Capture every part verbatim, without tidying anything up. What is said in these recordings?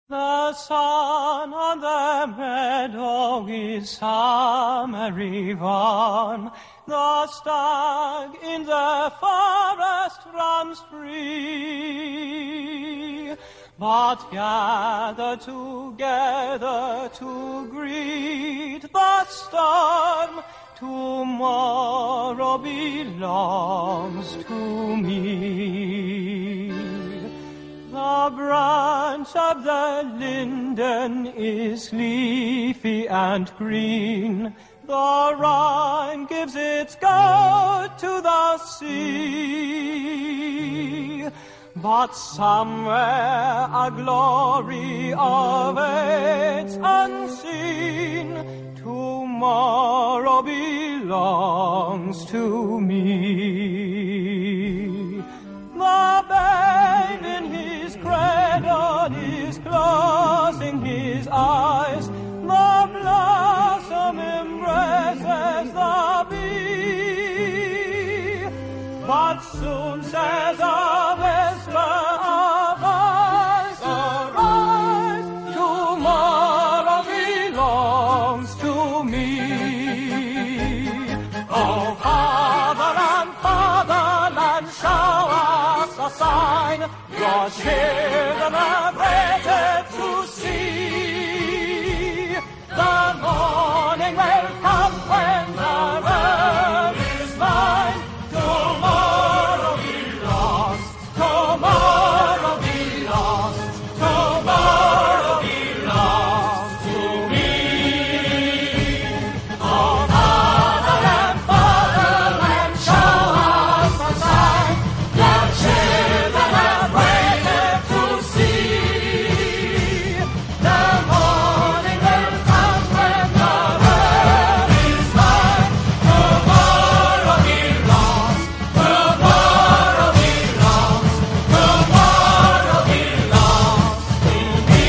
The sun on the meadow is summer eve on. The stag in the forest runs free. But gather together to greet the storm. Tomorrow belongs to me. The branch of the linden is leafy and green. The Rhine gives its gold to the sea. But somewhere a glory awaits unseen. Tomorrow belongs to me. The babe in his cradle is closing his eyes. The blossom embraces the bee. But soon says a whisper of voice, arise, tomorrow belongs to me. Oh, fatherland, fatherland, show us a sign. Your children are waited to see. The morning will come when the world is mine. Tomorrow belongs, tomorrow belongs, tomorrow belongs to me. Oh, fatherland, fatherland, show us a sign. Your children have waited to see. The morning will come when the world is mine. Tomorrow belongs, tomorrow belongs, tomorrow belongs to me.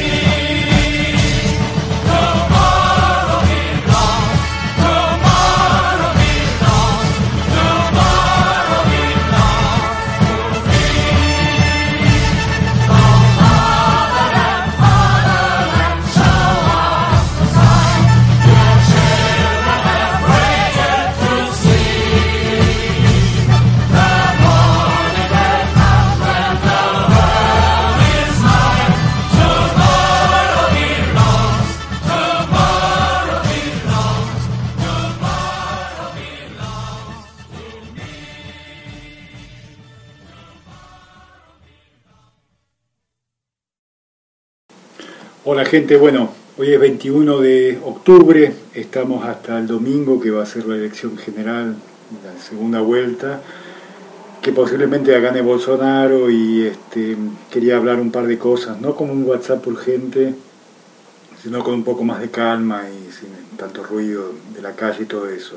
Tomorrow belongs, tomorrow belongs, tomorrow belongs to me. Oh, fatherland, fatherland, show us the sign. Your children have waited to see. The morning will come when the world is mine. Tomorrow belongs, tomorrow belongs, tomorrow belongs to me. Hola gente, bueno, hoy es veintiuno de octubre, estamos hasta el domingo que va a ser la elección general, la segunda vuelta, que posiblemente la gane Bolsonaro y este, quería hablar un par de cosas, no como un WhatsApp urgente, sino con un poco más de calma y sin tanto ruido de la calle y todo eso.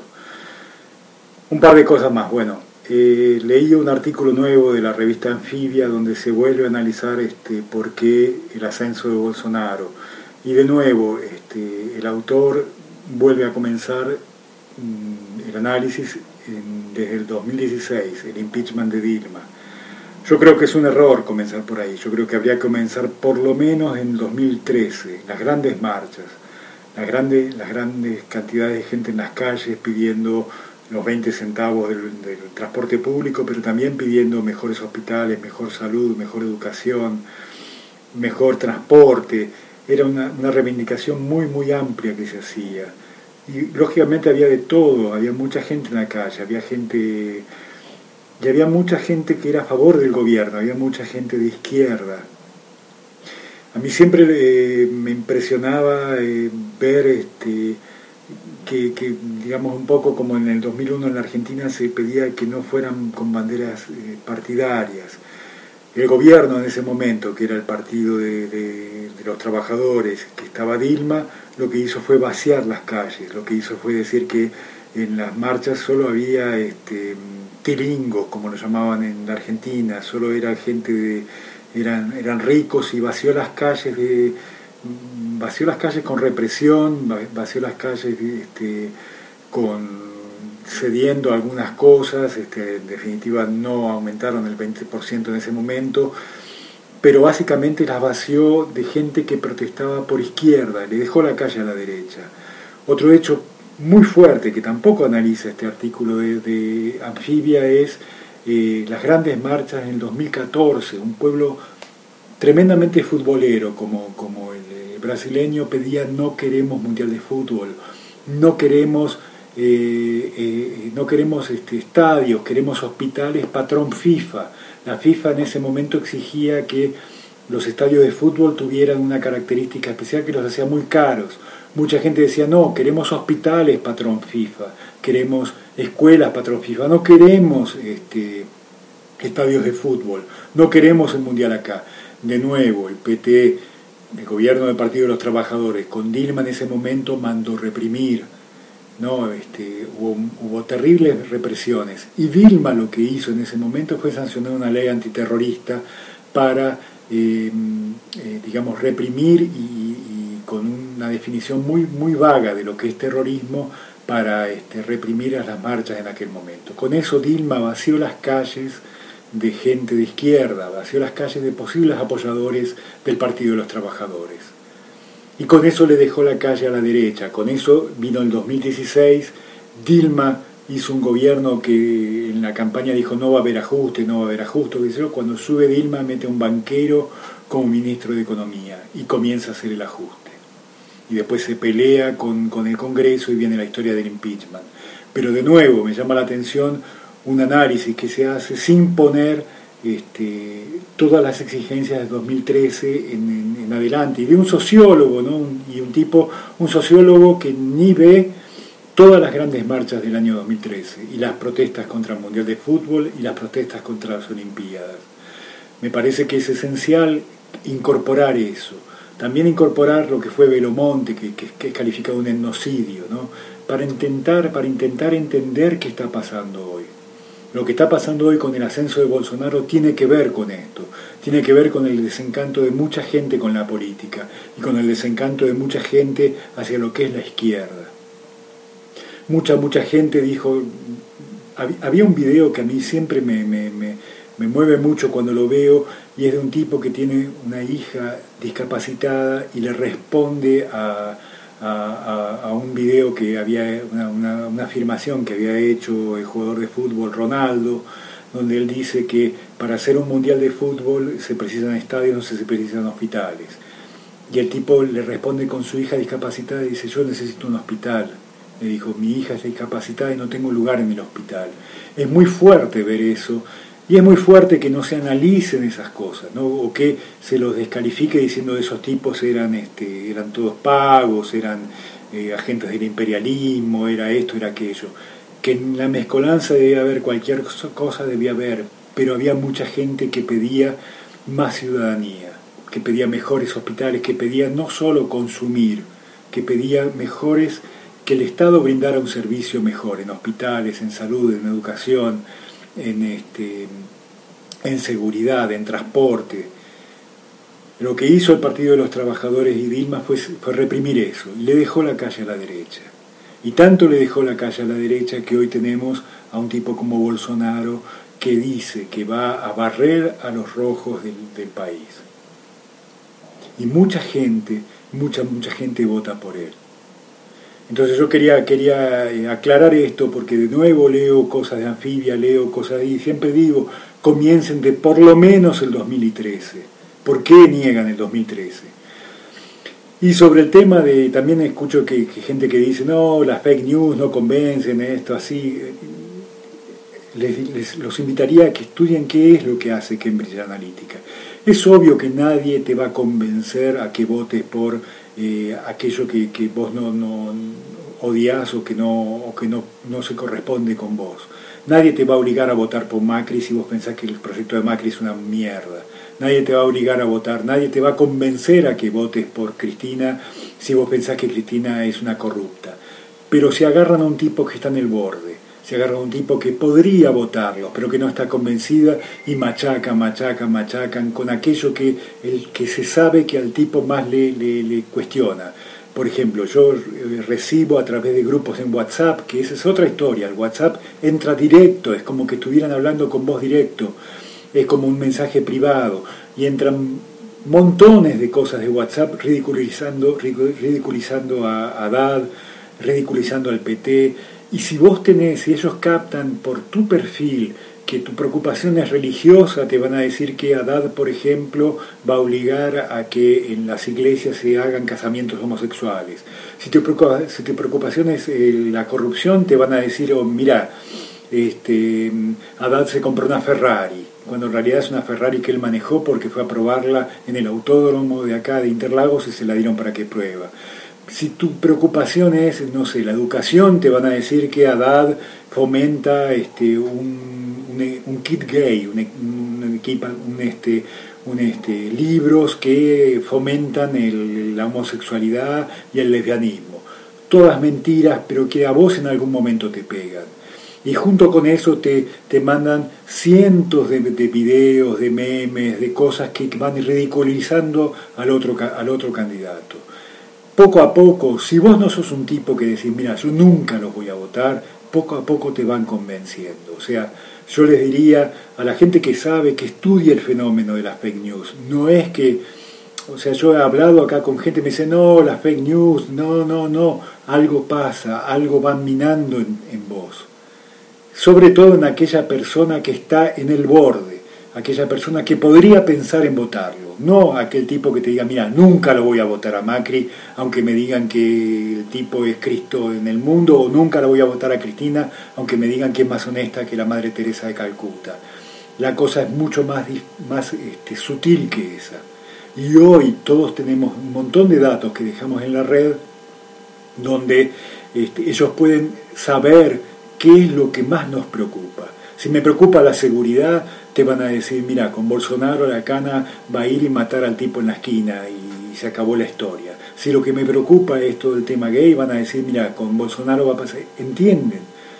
Un par de cosas más, bueno, eh, leí un artículo nuevo de la revista Anfibia donde se vuelve a analizar este, por qué el ascenso de Bolsonaro. Y de nuevo, este, el autor vuelve a comenzar mm, el análisis en- desde el dos mil dieciséis, el impeachment de Dilma. Yo creo que es un error comenzar por ahí, yo creo que habría que comenzar por lo menos en dos mil trece, las grandes marchas, las grandes, las grandes cantidades de gente en las calles pidiendo los veinte centavos del, del transporte público, pero también pidiendo mejores hospitales, mejor salud, mejor educación, mejor transporte. Era una, una reivindicación muy, muy amplia que se hacía. Y lógicamente había de todo, había mucha gente en la calle, había gente, y había mucha gente que era a favor del gobierno, había mucha gente de izquierda. A mí siempre eh, me impresionaba eh, ver este, que, que, digamos, un poco como en el dos mil uno en la Argentina se pedía que no fueran con banderas eh, partidarias. El gobierno en ese momento, que era el partido de, de, de los trabajadores, que estaba Dilma, lo que hizo fue vaciar las calles, lo que hizo fue decir que en las marchas solo había este, tilingos, como lo llamaban en la Argentina, solo era gente de, eran, eran ricos, y vació las calles de, vació las calles con represión, vació las calles este, con cediendo algunas cosas, este, en definitiva no aumentaron el veinte por ciento en ese momento, pero básicamente las vació de gente que protestaba por izquierda, le dejó la calle a la derecha. Otro hecho muy fuerte que tampoco analiza este artículo de, de Anfibia es eh, las grandes marchas en el dos mil catorce, un pueblo tremendamente futbolero como, como el eh, brasileño pedía: no queremos mundial de fútbol, no queremos, eh, eh, no queremos este, estadios, queremos hospitales patrón FIFA. La FIFA en ese momento exigía que los estadios de fútbol tuvieran una característica especial que los hacía muy caros. Mucha gente decía: no, queremos hospitales patrón FIFA, queremos escuelas patrón FIFA, no queremos este, estadios de fútbol, no queremos el mundial acá. De nuevo, el P T, el gobierno del Partido de los Trabajadores, con Dilma en ese momento mandó reprimir, ¿no? Este, hubo, hubo terribles represiones. Y Dilma lo que hizo en ese momento fue sancionar una ley antiterrorista para, eh, eh, digamos, reprimir y, y con una definición muy, muy vaga de lo que es terrorismo para este, reprimir a las marchas en aquel momento. Con eso Dilma vació las calles de gente de izquierda, vació las calles de posibles apoyadores del Partido de los Trabajadores. Y con eso le dejó la calle a la derecha. Con eso vino el dos mil dieciséis, Dilma hizo un gobierno que en la campaña dijo: no va a haber ajuste, no va a haber ajuste. Cuando sube Dilma, mete a un banquero como ministro de Economía y comienza a hacer el ajuste. Y después se pelea con, con el Congreso y viene la historia del impeachment. Pero de nuevo me llama la atención un análisis que se hace sin poner este, todas las exigencias del dos mil trece en, en, en adelante, y de un sociólogo, ¿no? un, y un tipo, un sociólogo que ni ve todas las grandes marchas del año dos mil trece y las protestas contra el Mundial de Fútbol y las protestas contra las Olimpiadas. Me parece que es esencial incorporar eso, también incorporar lo que fue Belomonte, que, que, que es calificado un etnocidio, ¿no? para intentar, para intentar entender qué está pasando hoy. Lo que está pasando hoy con el ascenso de Bolsonaro tiene que ver con esto, tiene que ver con el desencanto de mucha gente con la política y con el desencanto de mucha gente hacia lo que es la izquierda. Mucha, mucha gente dijo, había un video que a mí siempre me, me, me, me mueve mucho cuando lo veo, y es de un tipo que tiene una hija discapacitada y le responde a... A, a, a un video que había, una, una, una afirmación que había hecho el jugador de fútbol Ronaldo, donde él dice que para hacer un mundial de fútbol se precisan estadios, no se precisan hospitales. Y el tipo le responde con su hija discapacitada y dice: yo necesito un hospital. Le dijo: mi hija es discapacitada y no tengo lugar en el hospital. Es muy fuerte ver eso. Y es muy fuerte que no se analicen esas cosas, ¿no? O que se los descalifique diciendo que esos tipos eran, este, eran todos pagos, eran eh, agentes del imperialismo, era esto, era aquello. Que en la mezcolanza debía haber cualquier cosa, debía haber, pero había mucha gente que pedía más ciudadanía, que pedía mejores hospitales, que pedía no solo consumir, que pedía mejores, que el Estado brindara un servicio mejor en hospitales, en salud, en educación, en, este, en seguridad, en transporte. Lo que hizo el Partido de los Trabajadores y Dilma fue, fue reprimir eso, y le dejó la calle a la derecha. Y tanto le dejó la calle a la derecha que hoy tenemos a un tipo como Bolsonaro que dice que va a barrer a los rojos del, del país. Y mucha gente, mucha, mucha gente vota por él. Entonces yo quería, quería aclarar esto, porque de nuevo leo cosas de Anfibia, leo cosas y siempre digo, comiencen de por lo menos el dos mil trece. ¿Por qué niegan el dos mil trece? Y sobre el tema de, también escucho que, que gente que dice, no, las fake news no convencen, esto así. Les, les los invitaría a que estudien qué es lo que hace Cambridge Analytica. Es obvio que nadie te va a convencer a que votes por eh, aquello que, que vos no, no odias o que, no, o que no, no se corresponde con vos. Nadie te va a obligar a votar por Macri si vos pensás que el proyecto de Macri es una mierda. Nadie te va a obligar a votar, nadie te va a convencer a que votes por Cristina si vos pensás que Cristina es una corrupta. Pero si agarran a un tipo que está en el borde, se agarra a un tipo que podría votarlo, pero que no está convencida, y machacan, machacan, machacan con aquello que, el, que se sabe que al tipo más le, le, le cuestiona. Por ejemplo, yo recibo a través de grupos en WhatsApp, que esa es otra historia, el WhatsApp entra directo, es como que estuvieran hablando con vos directo, es como un mensaje privado. y entran montones de cosas de WhatsApp ridiculizando, ridiculizando a Haddad, ridiculizando al P T. Y si vos tenés, si ellos captan por tu perfil que tu preocupación es religiosa, te van a decir que Haddad, por ejemplo, va a obligar a que en las iglesias se hagan casamientos homosexuales. Si tu, preocupa, si tu preocupación es eh, la corrupción, te van a decir, oh, mira, este, Haddad se compró una Ferrari, cuando en realidad es una Ferrari que él manejó porque fue a probarla en el autódromo de acá de Interlagos y se la dieron para que prueba. Si tu preocupación es, no sé, la educación, te van a decir que Haddad fomenta este, un, un, un kit gay, un, un, un, este, un este, libros que fomentan el, la homosexualidad y el lesbianismo. Todas mentiras, pero que a vos en algún momento te pegan. Y junto con eso te, te mandan cientos de, de videos, de memes, de cosas que van ridiculizando al otro, al otro candidato. Poco a poco, si vos no sos un tipo que decís, mira, yo nunca los voy a votar, poco a poco te van convenciendo. O sea, yo les diría a la gente que sabe, que estudie el fenómeno de las fake news. No es que, o sea, yo he hablado acá con gente que me dice, no, las fake news, no, no, no, algo pasa, algo van minando en, en vos. Sobre todo en aquella persona que está en el borde, aquella persona que podría pensar en votarlo, no aquel tipo que te diga, mira, nunca lo voy a votar a Macri, aunque me digan que el tipo es Cristo en el mundo, o nunca lo voy a votar a Cristina, aunque me digan que es más honesta que la Madre Teresa de Calcuta. La cosa es mucho más, más este, sutil que esa. Y hoy todos tenemos un montón de datos que dejamos en la red, donde este, ellos pueden saber qué es lo que más nos preocupa. Si me preocupa la seguridad, te van a decir, mira, con Bolsonaro la cana va a ir y matar al tipo en la esquina y se acabó la historia. Si lo que me preocupa es todo el tema gay, van a decir, mira, con Bolsonaro va a pasar. ¿Entienden?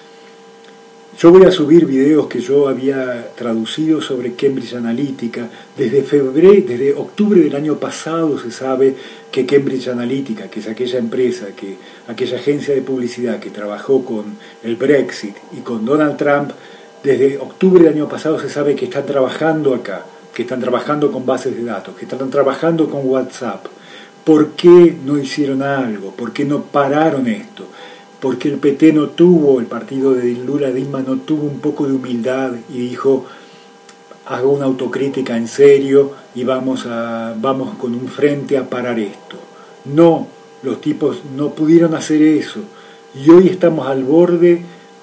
Yo voy a subir videos que yo había traducido sobre Cambridge Analytica. Desde febrero, desde octubre del año pasado se sabe que Cambridge Analytica, que es aquella empresa, que aquella agencia de publicidad que trabajó con el Brexit y con Donald Trump, desde octubre del año pasado se sabe que están trabajando acá, que están trabajando con bases de datos, que están trabajando con WhatsApp. ¿Por qué no hicieron algo? ¿Por qué no pararon esto? Porque el P T no tuvo, el partido de Lula Dilma no tuvo un poco de humildad y dijo, hago una autocrítica en serio y vamos, a, vamos con un frente a parar esto. No, los tipos no pudieron hacer eso. Y hoy estamos al borde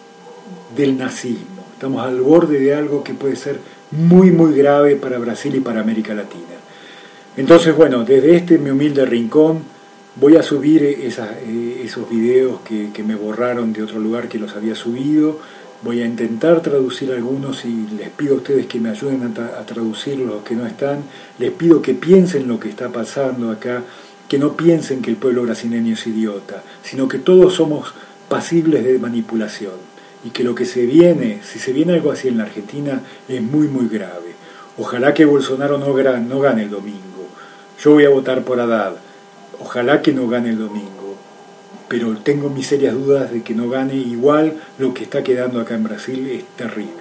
del nazismo, estamos al borde de algo que puede ser muy, muy grave para Brasil y para América Latina. Entonces, bueno, desde este mi humilde rincón, voy a subir esas, esos videos que, que me borraron de otro lugar que los había subido. Voy a intentar traducir algunos y les pido a ustedes que me ayuden a, tra a traducir los que no están. Les pido que piensen lo que está pasando acá, que no piensen que el pueblo brasileño es idiota, sino que todos somos pasibles de manipulación y que lo que se viene, si se viene algo así en la Argentina, es muy muy grave. Ojalá que Bolsonaro no, no gane el domingo. Yo voy a votar por Haddad. Ojalá que no gane el domingo, pero tengo mis serias dudas de que no gane. Igual lo que está quedando acá en Brasil es terrible.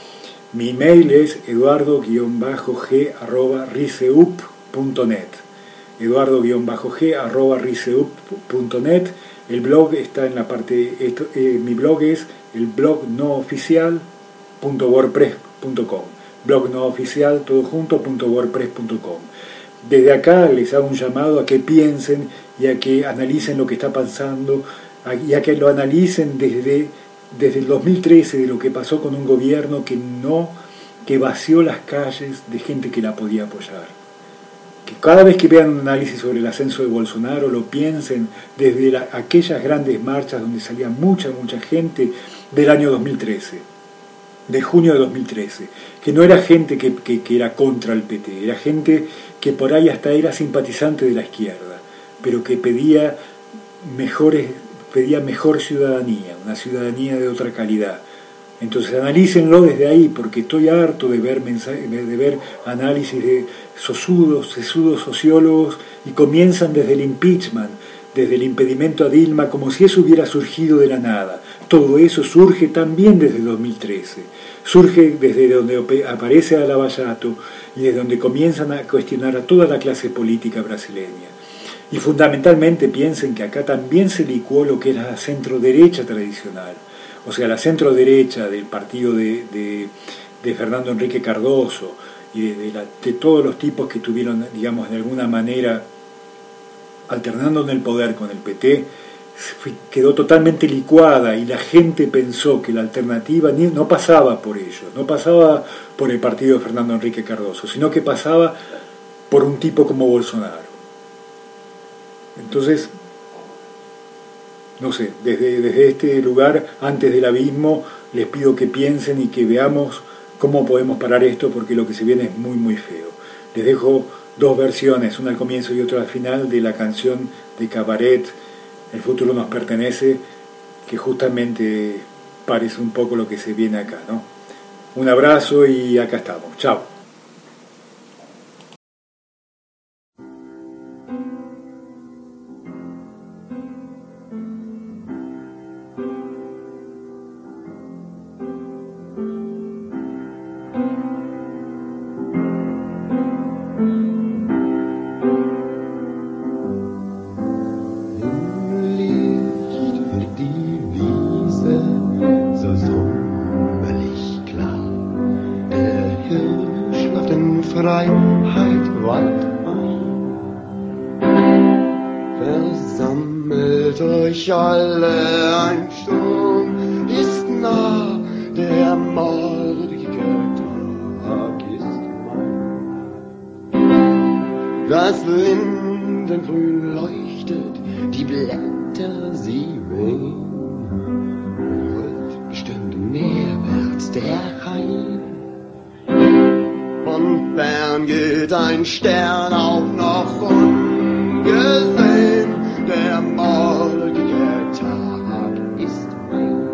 Mi email es eduardo guión g arroba riseup punto net eduardo guión g arroba riseup punto net. El blog está en la parte, esto, eh, mi blog es el blog no oficial punto wordpress punto com, blog no oficial todo junto punto wordpress punto com. Desde acá les hago un llamado a que piensen y a que analicen lo que está pasando, y a que lo analicen desde, desde el dos mil trece, de lo que pasó con un gobierno que no, que vació las calles de gente que la podía apoyar. Que cada vez que vean un análisis sobre el ascenso de Bolsonaro, lo piensen desde la, aquellas grandes marchas donde salía mucha, mucha gente del año dos mil trece. De junio de dos mil trece, que no era gente que, que, que era contra el P T, era gente que por ahí hasta era simpatizante de la izquierda, pero que pedía mejores, pedía mejor ciudadanía, una ciudadanía de otra calidad. Entonces analícenlo desde ahí, porque estoy harto de ver, mensajes, de ver análisis de sosudos, sesudos sociólogos, y comienzan desde el impeachment, desde el impedimento a Dilma, como si eso hubiera surgido de la nada. Todo eso surge también desde dos mil trece, surge desde donde aparece a Lavallato y desde donde comienzan a cuestionar a toda la clase política brasileña. Y fundamentalmente piensen que acá también se licuó lo que era la centro-derecha tradicional, o sea, la centro-derecha del partido de, de, de Fernando Henrique Cardoso y de, de, la, de todos los tipos que tuvieron, digamos, de alguna manera, alternando en el poder con el P T, quedó totalmente licuada y la gente pensó que la alternativa no pasaba por ello, no pasaba por el partido de Fernando Henrique Cardoso, sino que pasaba por un tipo como Bolsonaro. Entonces, no sé, desde, desde este lugar, antes del abismo, les pido que piensen y que veamos cómo podemos parar esto, porque lo que se viene es muy, muy feo. Les dejo dos versiones, una al comienzo y otra al final, de la canción de Cabaret, El futuro nos pertenece, que justamente parece un poco lo que se viene acá, ¿no? Un abrazo y acá estamos. Chao. Freiheit weit ein. Versammelt euch alle, ein Sturm ist nah, der mordige Tag ist mein. Das Lindengrün leuchtet, die Blätter sie wehen, rollt bestimmt meerwärts der Rhein. Von fern geht ein Stern auch noch ungesehen, der morgige Tag ist mein.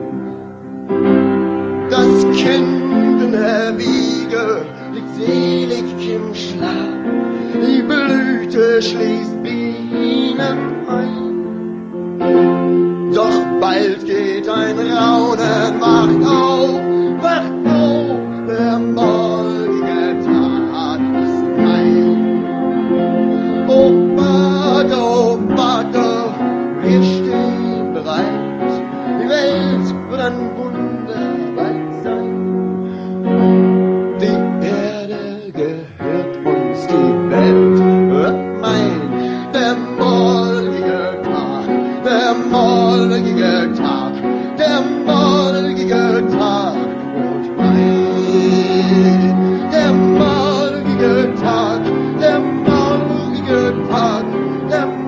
Das Kind in der Wiege liegt selig im Schlaf, die Blüte schließt Bienen ein. Doch bald geht ein Raunen, wacht auf, wacht auf, der morgige Tag ist mein. Oh Vater, oh Vater, wir stehen bereit, die Welt wird ein Wunder bald sein. Die Erde gehört uns, die Welt wird mein. Der morgige Tag, der morgige Tag, der morgige Tag wird mein. Der morgige Tag, der morgige Tag, der